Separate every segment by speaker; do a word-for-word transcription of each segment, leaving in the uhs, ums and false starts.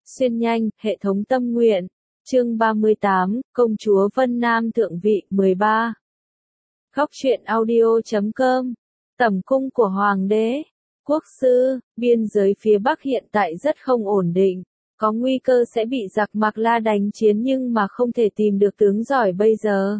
Speaker 1: Xuyên nhanh, hệ thống tâm nguyện. Chương ba mươi tám, Công chúa Vân Nam thượng vị, mười ba. Góc truyện audio chấm com. Tẩm cung của Hoàng đế. Quốc sư, biên giới phía Bắc hiện tại rất không ổn định. Có nguy cơ sẽ bị giặc Mạc La đánh chiến nhưng mà không thể tìm được tướng giỏi bây giờ.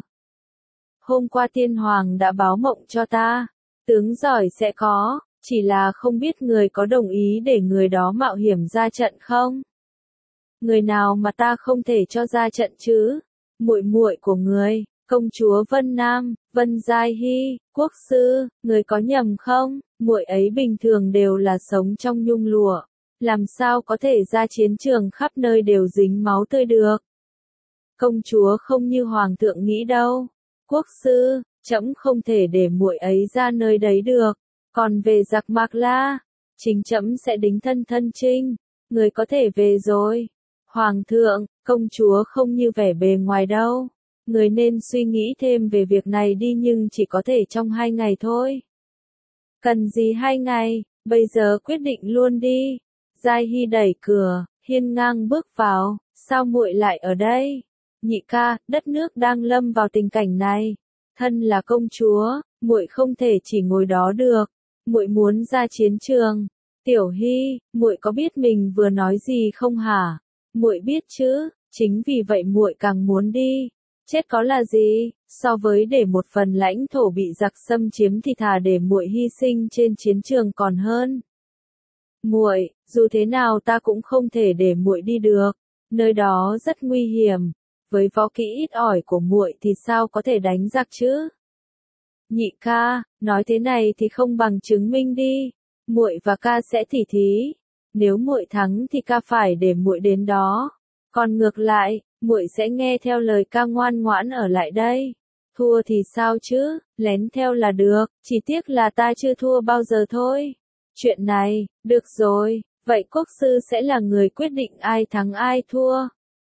Speaker 1: Hôm qua tiên hoàng đã báo mộng cho ta. Tướng giỏi sẽ có, chỉ là không biết người có đồng ý để người đó mạo hiểm ra trận không? Người nào mà ta không thể cho ra trận chứ? Muội muội của người, công chúa Vân Nam, Vân Giai Hy, quốc sư, người có nhầm không? Muội ấy bình thường đều là sống trong nhung lụa, làm sao có thể ra chiến trường khắp nơi đều dính máu tươi được? Công chúa không như hoàng thượng nghĩ đâu. Quốc sư, trẫm không thể để muội ấy ra nơi đấy được. Còn về giặc Mạc La, chính trẫm sẽ đính thân thân chinh, người có thể về rồi. Hoàng thượng, công chúa không như vẻ bề ngoài đâu. Người nên suy nghĩ thêm về việc này đi nhưng chỉ có thể trong hai ngày thôi. Cần gì hai ngày, bây giờ quyết định luôn đi. Giai Hy đẩy cửa, hiên ngang bước vào, sao muội lại ở đây? Nhị ca, đất nước đang lâm vào tình cảnh này. Thân là công chúa, muội không thể chỉ ngồi đó được. Muội muốn ra chiến trường. Tiểu Hy, muội có biết mình vừa nói gì không hả? Muội biết chứ, chính vì vậy muội càng muốn đi. Chết có là gì, so với để một phần lãnh thổ bị giặc xâm chiếm thì thà để muội hy sinh trên chiến trường còn hơn. Muội, dù thế nào ta cũng không thể để muội đi được, nơi đó rất nguy hiểm, với võ kỹ ít ỏi của muội thì sao có thể đánh giặc chứ? Nhị ca, nói thế này thì không bằng chứng minh đi, muội và ca sẽ tỉ thí. Nếu muội thắng thì ca phải để muội đến đó, còn ngược lại, muội sẽ nghe theo lời ca ngoan ngoãn ở lại đây. Thua thì sao chứ, lén theo là được, chỉ tiếc là ta chưa thua bao giờ thôi. Chuyện này, được rồi, vậy quốc sư sẽ là người quyết định ai thắng ai thua.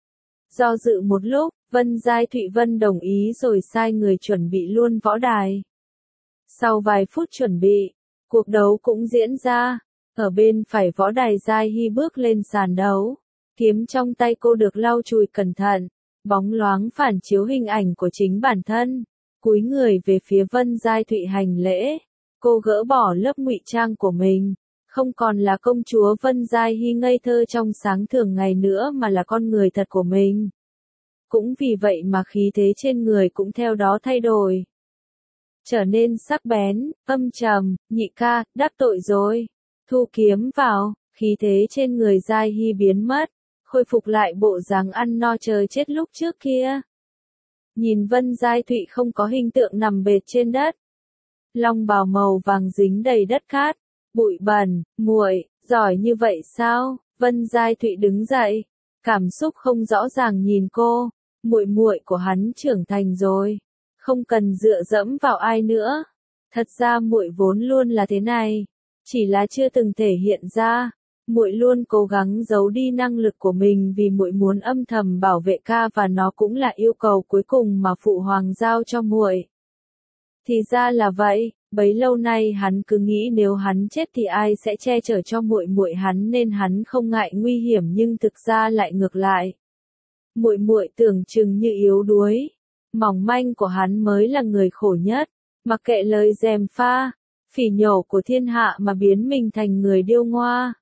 Speaker 1: Do dự một lúc, Vân Giai Thụy Vân đồng ý rồi sai người chuẩn bị luôn võ đài. Sau vài phút chuẩn bị, cuộc đấu cũng diễn ra. Ở bên phải võ đài Giai Hy bước lên sàn đấu. Kiếm trong tay cô được lau chùi cẩn thận, bóng loáng phản chiếu hình ảnh của chính bản thân. Cúi người về phía Vân Giai Thụy hành lễ. Cô gỡ bỏ lớp ngụy trang của mình. Không còn là công chúa Vân Giai Hy ngây thơ trong sáng thường ngày nữa mà là con người thật của mình. Cũng vì vậy mà khí thế trên người cũng theo đó thay đổi. Trở nên sắc bén, âm trầm, nhị ca, đắc tội rồi. Thu kiếm vào, khí thế trên người Giai Hy biến mất, khôi phục lại bộ dáng ăn no chờ chết lúc trước kia. Nhìn Vân Giai Thụy không có hình tượng nằm bệt trên đất. Long bào màu vàng dính đầy đất cát, bụi bẩn, muội, giỏi như vậy sao? Vân Giai Thụy đứng dậy, cảm xúc không rõ ràng nhìn cô, muội muội của hắn trưởng thành rồi, không cần dựa dẫm vào ai nữa. Thật ra muội vốn luôn là thế này. Chỉ là chưa từng thể hiện ra, muội luôn cố gắng giấu đi năng lực của mình vì muội muốn âm thầm bảo vệ ca và nó cũng là yêu cầu cuối cùng mà phụ hoàng giao cho muội. Thì ra là vậy, bấy lâu nay hắn cứ nghĩ nếu hắn chết thì ai sẽ che chở cho muội muội hắn nên hắn không ngại nguy hiểm nhưng thực ra lại ngược lại. Muội muội tưởng chừng như yếu đuối, mỏng manh của hắn mới là người khổ nhất, mặc kệ lời gièm pha phỉ nhổ của thiên hạ mà biến mình thành người điêu ngoa.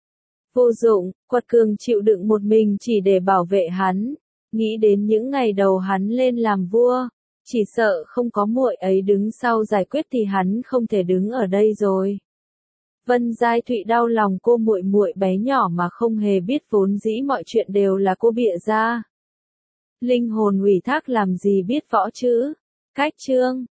Speaker 1: Vô dụng, quật cường chịu đựng một mình chỉ để bảo vệ hắn. Nghĩ đến những ngày đầu hắn lên làm vua, chỉ sợ không có muội ấy đứng sau giải quyết thì hắn không thể đứng ở đây rồi. Vân Giai Thụy đau lòng cô muội muội bé nhỏ mà không hề biết vốn dĩ mọi chuyện đều là cô bịa ra. Linh hồn ủy thác làm gì biết võ chứ? Cách chương